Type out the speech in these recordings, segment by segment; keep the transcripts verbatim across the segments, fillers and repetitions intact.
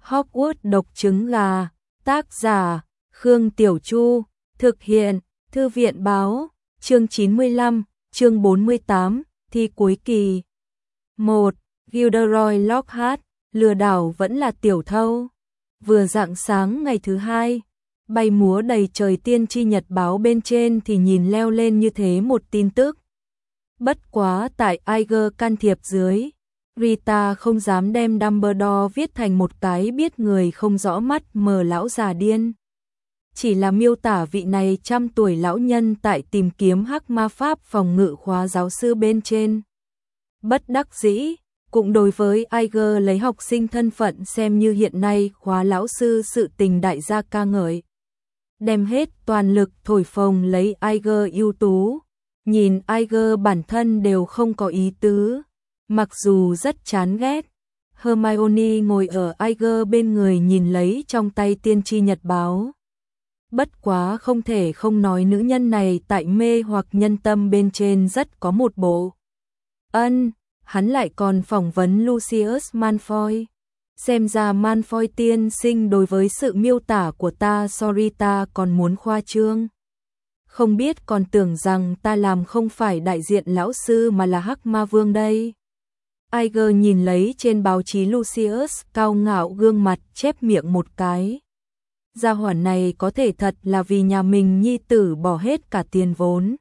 Hogwarts độc trứng gà, tác giả, Khương Tiểu Chu, thực hiện, Thư viện báo, chương chín mươi lăm, chương bốn mươi tám, thi cuối kỳ. một. Gilderoy Lockhart, lừa đảo vẫn là tiểu thâu. Vừa rạng sáng ngày thứ hai, bay múa đầy trời tiên tri nhật báo bên trên thì nhìn leo lên như thế một tin tức. Bất quá tại Iger can thiệp dưới, Rita không dám đem Dumbledore viết thành một cái biết người không rõ mắt mờ lão già điên. Chỉ là miêu tả vị này trăm tuổi lão nhân tại tìm kiếm hắc ma pháp phòng ngự khóa giáo sư bên trên. Bất đắc dĩ, cũng đối với Iger lấy học sinh thân phận xem như hiện nay khóa lão sư sự tình đại gia ca ngợi. Đem hết toàn lực thổi phồng lấy Iger ưu tú, nhìn Iger bản thân đều không có ý tứ, mặc dù rất chán ghét. Hermione ngồi ở Iger bên người nhìn lấy trong tay tiên tri nhật báo. Bất quá không thể không nói nữ nhân này tại mê hoặc nhân tâm bên trên rất có một bộ. Ân, hắn lại còn phỏng vấn Lucius Malfoy. Xem ra Malfoy tiên sinh đối với sự miêu tả của ta sorry ta còn muốn khoa trương. Không biết còn tưởng rằng ta làm không phải đại diện lão sư mà là hắc ma vương đây. Iger nhìn lấy trên báo chí Lucius cao ngạo gương mặt chép miệng một cái. Gia hỏa này có thể thật là vì nhà mình nhi tử bỏ hết cả tiền vốn.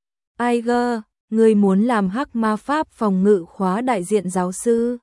Iger, ngươi muốn làm hắc ma pháp phòng ngự khóa đại diện giáo sư?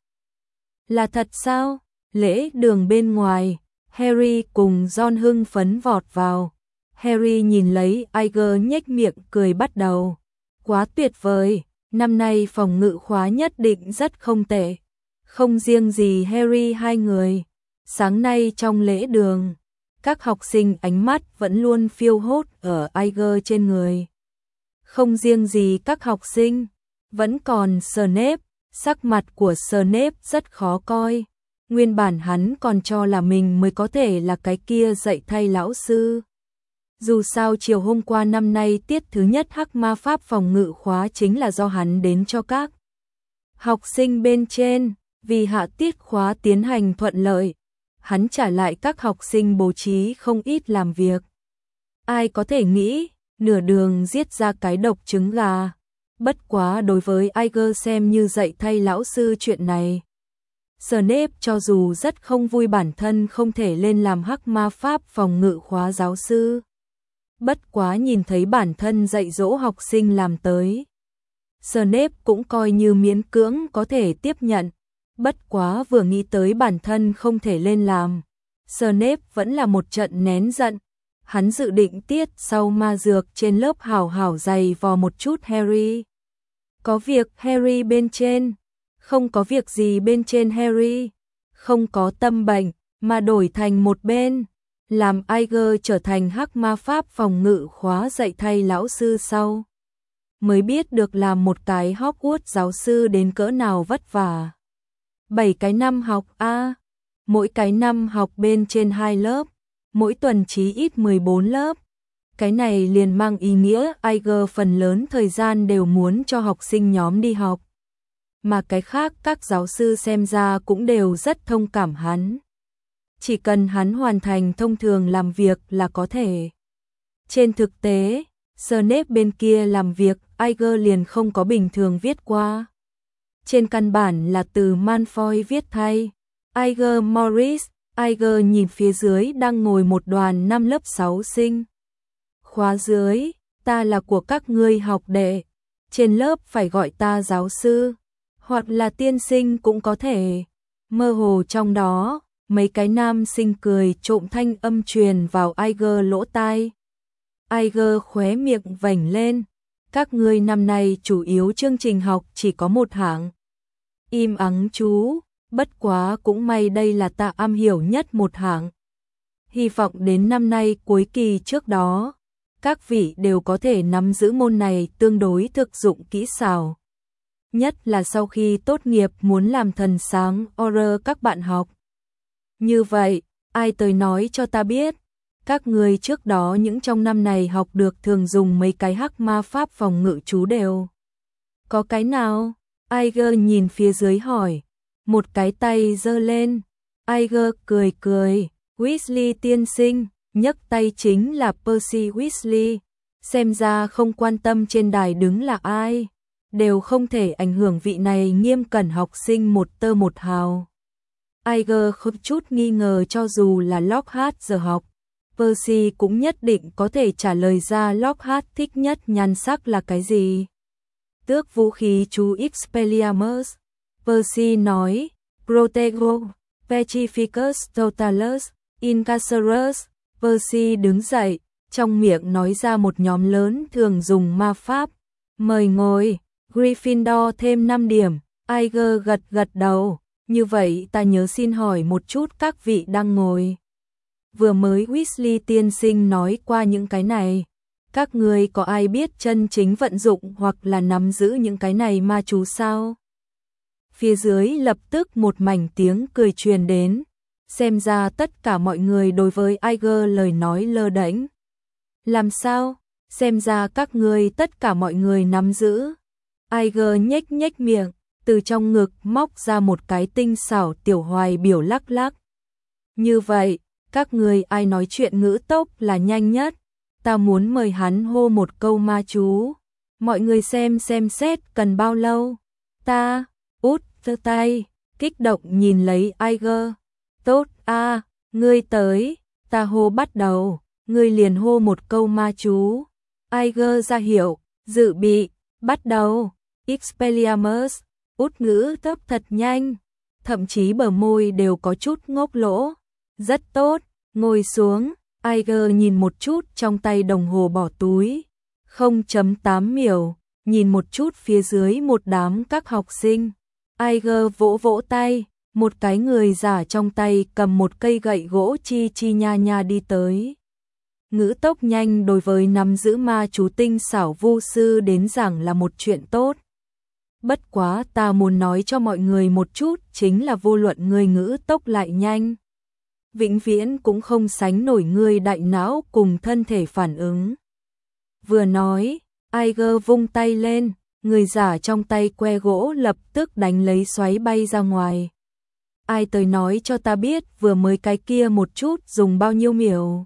Là thật sao? Lễ đường bên ngoài, Harry cùng Ron hưng phấn vọt vào. Harry nhìn lấy Iger nhếch miệng cười bắt đầu. Quá tuyệt vời, năm nay phòng ngự khóa nhất định rất không tệ. Không riêng gì Harry hai người. Sáng nay trong lễ đường, các học sinh ánh mắt vẫn luôn phiêu hốt ở Iger trên người. Không riêng gì các học sinh, vẫn còn Snape, sắc mặt của Snape rất khó coi. Nguyên bản hắn còn cho là mình mới có thể là cái kia dạy thay lão sư. Dù sao chiều hôm qua năm nay tiết thứ nhất hắc ma pháp phòng ngự khóa chính là do hắn đến cho các học sinh bên trên, vì hạ tiết khóa tiến hành thuận lợi. Hắn trả lại các học sinh bố trí không ít làm việc. Ai có thể nghĩ, nửa đường giết ra cái độc trứng gà. Bất quá đối với Iger xem như dạy thay lão sư chuyện này. Snape cho dù rất không vui bản thân không thể lên làm hắc ma pháp phòng ngự khóa giáo sư. Bất quá nhìn thấy bản thân dạy dỗ học sinh làm tới. Snape cũng coi như miễn cưỡng có thể tiếp nhận. Bất quá vừa nghĩ tới bản thân không thể lên làm, Snape vẫn là một trận nén giận. Hắn dự định tiết sau ma dược trên lớp hảo hảo dày vò một chút Harry. Có việc Harry bên trên, không có việc gì bên trên Harry, không có tâm bệnh mà đổi thành một bên, làm Iger trở thành hắc ma pháp phòng ngự khóa dạy thay lão sư sau. Mới biết được làm một cái Hogwarts giáo sư đến cỡ nào vất vả. Bảy cái năm học a, mỗi cái năm học bên trên hai lớp, mỗi tuần chí ít mười bốn lớp. Cái này liền mang ý nghĩa Iger phần lớn thời gian đều muốn cho học sinh nhóm đi học. Mà cái khác các giáo sư xem ra cũng đều rất thông cảm hắn. Chỉ cần hắn hoàn thành thông thường làm việc là có thể. Trên thực tế, Snape bên kia làm việc Iger liền không có bình thường viết qua. Trên căn bản là từ Malfoy viết thay. Iger Morris, Iger nhìn phía dưới đang ngồi một đoàn năm lớp sáu sinh. Khóa dưới, ta là của các ngươi học đệ. Trên lớp phải gọi ta giáo sư, hoặc là tiên sinh cũng có thể. Mơ hồ trong đó, mấy cái nam sinh cười trộm thanh âm truyền vào Iger lỗ tai. Iger khóe miệng vểnh lên. Các ngươi năm nay chủ yếu chương trình học chỉ có một hạng. Im ắng chú, bất quá cũng may đây là ta am hiểu nhất một hạng. Hy vọng đến năm nay cuối kỳ trước đó, các vị đều có thể nắm giữ môn này tương đối thực dụng kỹ xảo. Nhất là sau khi tốt nghiệp muốn làm thần sáng Auror các bạn học. Như vậy, ai tới nói cho ta biết, các người trước đó những trong năm này học được thường dùng mấy cái hắc ma pháp phòng ngự chú đều. Có cái nào? Iger nhìn phía dưới hỏi, một cái tay giơ lên. Iger cười cười, Weasley tiên sinh, nhấc tay chính là Percy Weasley, xem ra không quan tâm trên đài đứng là ai, đều không thể ảnh hưởng vị này nghiêm cẩn học sinh một tơ một hào. Iger không chút nghi ngờ cho dù là Lockhart giờ học, Percy cũng nhất định có thể trả lời ra Lockhart thích nhất nhan sắc là cái gì. Tước vũ khí chú Expelliarmus, Percy nói, Protego, Petrificus Totalus, Incarcerus. Percy đứng dậy, trong miệng nói ra một nhóm lớn thường dùng ma pháp. Mời ngồi, Gryffindor thêm năm điểm, Iger gật gật đầu. Như vậy ta nhớ xin hỏi một chút các vị đang ngồi. Vừa mới Weasley tiên sinh nói qua những cái này. Các người có ai biết chân chính vận dụng hoặc là nắm giữ những cái này ma chú sao? Phía dưới lập tức một mảnh tiếng cười truyền đến. Xem ra tất cả mọi người đối với Iger lời nói lơ đễnh. Làm sao? Xem ra các người tất cả mọi người nắm giữ. Iger nhếch nhếch miệng, từ trong ngực móc ra một cái tinh xảo tiểu hoài biểu lắc lắc. Như vậy, các người ai nói chuyện ngữ tốc là nhanh nhất? Ta muốn mời hắn hô một câu ma chú. Mọi người xem xem xét cần bao lâu. Ta, út giơ tay, kích động nhìn lấy Iger. Tốt a, à, ngươi tới, ta hô bắt đầu, ngươi liền hô một câu ma chú. Iger ra hiệu, dự bị, bắt đầu. Expelliarmus, út ngữ tốc thật nhanh, thậm chí bờ môi đều có chút ngốc lỗ. Rất tốt, ngồi xuống. Iger nhìn một chút trong tay đồng hồ bỏ túi. không chấm tám miểu, nhìn một chút phía dưới một đám các học sinh. Iger vỗ vỗ tay, một cái người già trong tay cầm một cây gậy gỗ chi chi nha nha đi tới. Ngữ tốc nhanh đối với nắm giữ ma chú tinh xảo vu sư đến giảng là một chuyện tốt. Bất quá ta muốn nói cho mọi người một chút chính là vô luận người ngữ tốc lại nhanh, vĩnh viễn cũng không sánh nổi người đại não cùng thân thể phản ứng. Vừa nói, Iger vung tay lên, người giả trong tay que gỗ lập tức đánh lấy xoáy bay ra ngoài. Ai tới nói cho ta biết vừa mới cái kia một chút dùng bao nhiêu miểu?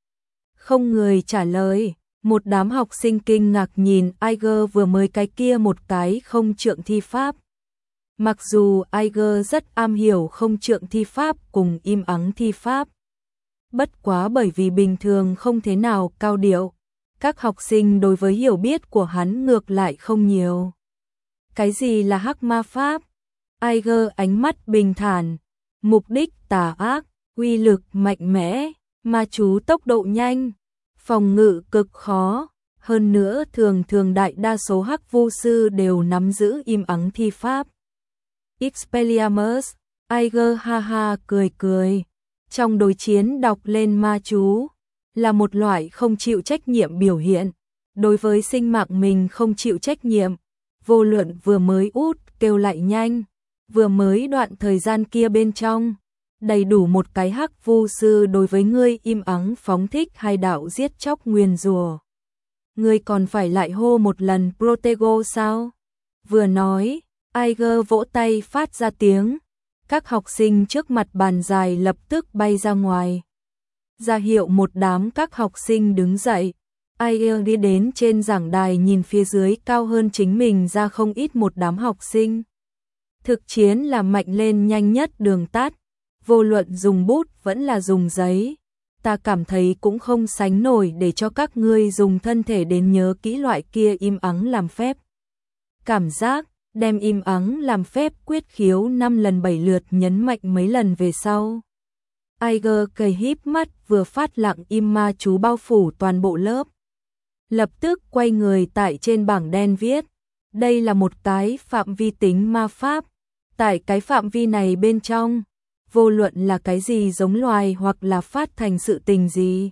Không người trả lời, một đám học sinh kinh ngạc nhìn Iger vừa mới cái kia một cái không trượng thi pháp. Mặc dù Iger rất am hiểu không trượng thi pháp cùng im ắng thi pháp. Bất quá bởi vì bình thường không thế nào cao điệu, các học sinh đối với hiểu biết của hắn ngược lại không nhiều. Cái gì là hắc ma pháp? Iger ánh mắt bình thản, mục đích tà ác, uy lực mạnh mẽ, ma chú tốc độ nhanh, phòng ngự cực khó, hơn nữa thường thường đại đa số hắc vu sư đều nắm giữ im ắng thi pháp. Expelliarmus, Iger ha ha cười cười, trong đối chiến đọc lên ma chú, là một loại không chịu trách nhiệm biểu hiện, đối với sinh mạng mình không chịu trách nhiệm, vô luận vừa mới út kêu lại nhanh, vừa mới đoạn thời gian kia bên trong, đầy đủ một cái hắc vu sư đối với ngươi im ắng phóng thích hai đạo giết chóc nguyền rủa. Ngươi còn phải lại hô một lần Protego sao? Vừa nói, Iger vỗ tay phát ra tiếng, các học sinh trước mặt bàn dài lập tức bay ra ngoài. Ra hiệu một đám các học sinh đứng dậy, Iger đi đến trên giảng đài nhìn phía dưới cao hơn chính mình ra không ít một đám học sinh. Thực chiến là mạnh lên nhanh nhất đường tắt, vô luận dùng bút vẫn là dùng giấy. Ta cảm thấy cũng không sánh nổi để cho các ngươi dùng thân thể đến nhớ kỹ loại kia im ắng làm phép. Cảm giác, đem im ắng làm phép quyết khiếu năm lần bảy lượt nhấn mạnh mấy lần về sau. Iger cười híp mắt vừa phát lặng im ma chú bao phủ toàn bộ lớp. Lập tức quay người tại trên bảng đen viết, đây là một cái phạm vi tính ma pháp. Tại cái phạm vi này bên trong, vô luận là cái gì giống loài hoặc là phát thành sự tình gì,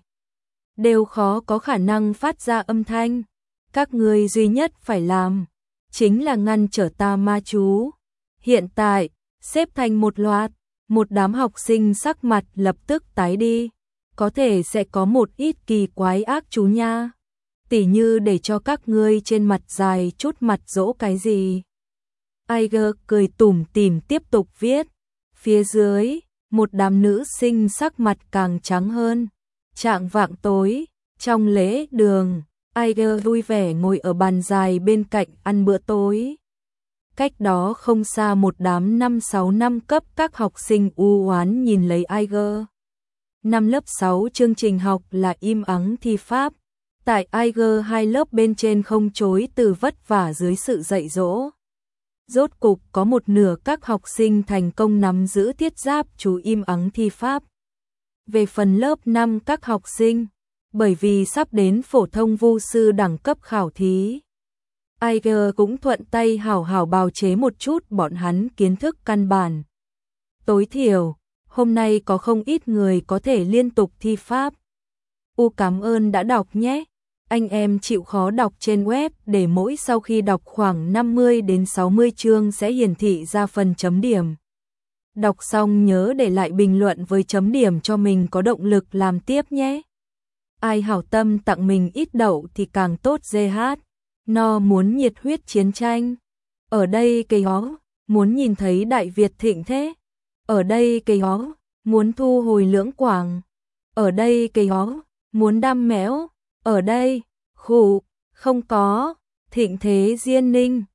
đều khó có khả năng phát ra âm thanh. Các ngươi duy nhất phải làm, chính là ngăn trở ta ma chú. Hiện tại, xếp thành một loạt, một đám học sinh sắc mặt lập tức tái đi. Có thể sẽ có một ít kỳ quái ác chú nha. Tỉ như để cho các ngươi trên mặt dài chút mặt dỗ cái gì. Iger cười tủm tỉm tiếp tục viết. Phía dưới, một đám nữ sinh sắc mặt càng trắng hơn. Chạng vạng tối, trong lễ đường, Aiger vui vẻ ngồi ở bàn dài bên cạnh ăn bữa tối. Cách đó không xa một đám năm sáu năm cấp các học sinh u oán nhìn lấy Aiger. Năm lớp sáu chương trình học là im ắng thi pháp. Tại Aiger hai lớp bên trên không chối từ vất vả dưới sự dạy dỗ. Rốt cục có một nửa các học sinh thành công nắm giữ thiết giáp chú im ắng thi pháp. Về phần lớp năm các học sinh, bởi vì sắp đến phổ thông vu sư đẳng cấp khảo thí, Aiger cũng thuận tay hảo hảo bào chế một chút bọn hắn kiến thức căn bản. Tối thiểu, hôm nay có không ít người có thể liên tục thi pháp. U cảm ơn đã đọc nhé. Anh em chịu khó đọc trên web để mỗi sau khi đọc khoảng năm mươi đến sáu mươi chương sẽ hiển thị ra phần chấm điểm. Đọc xong nhớ để lại bình luận với chấm điểm cho mình có động lực làm tiếp nhé. Ai hảo tâm tặng mình ít đậu thì càng tốt giê hát. No muốn nhiệt huyết chiến tranh. Ở đây cây hó, muốn nhìn thấy Đại Việt thịnh thế. Ở đây cây hó, muốn thu hồi Lưỡng Quảng. Ở đây cây hó, muốn đam mẽo. Ở đây, khủ, không có, thịnh thế Diên Ninh.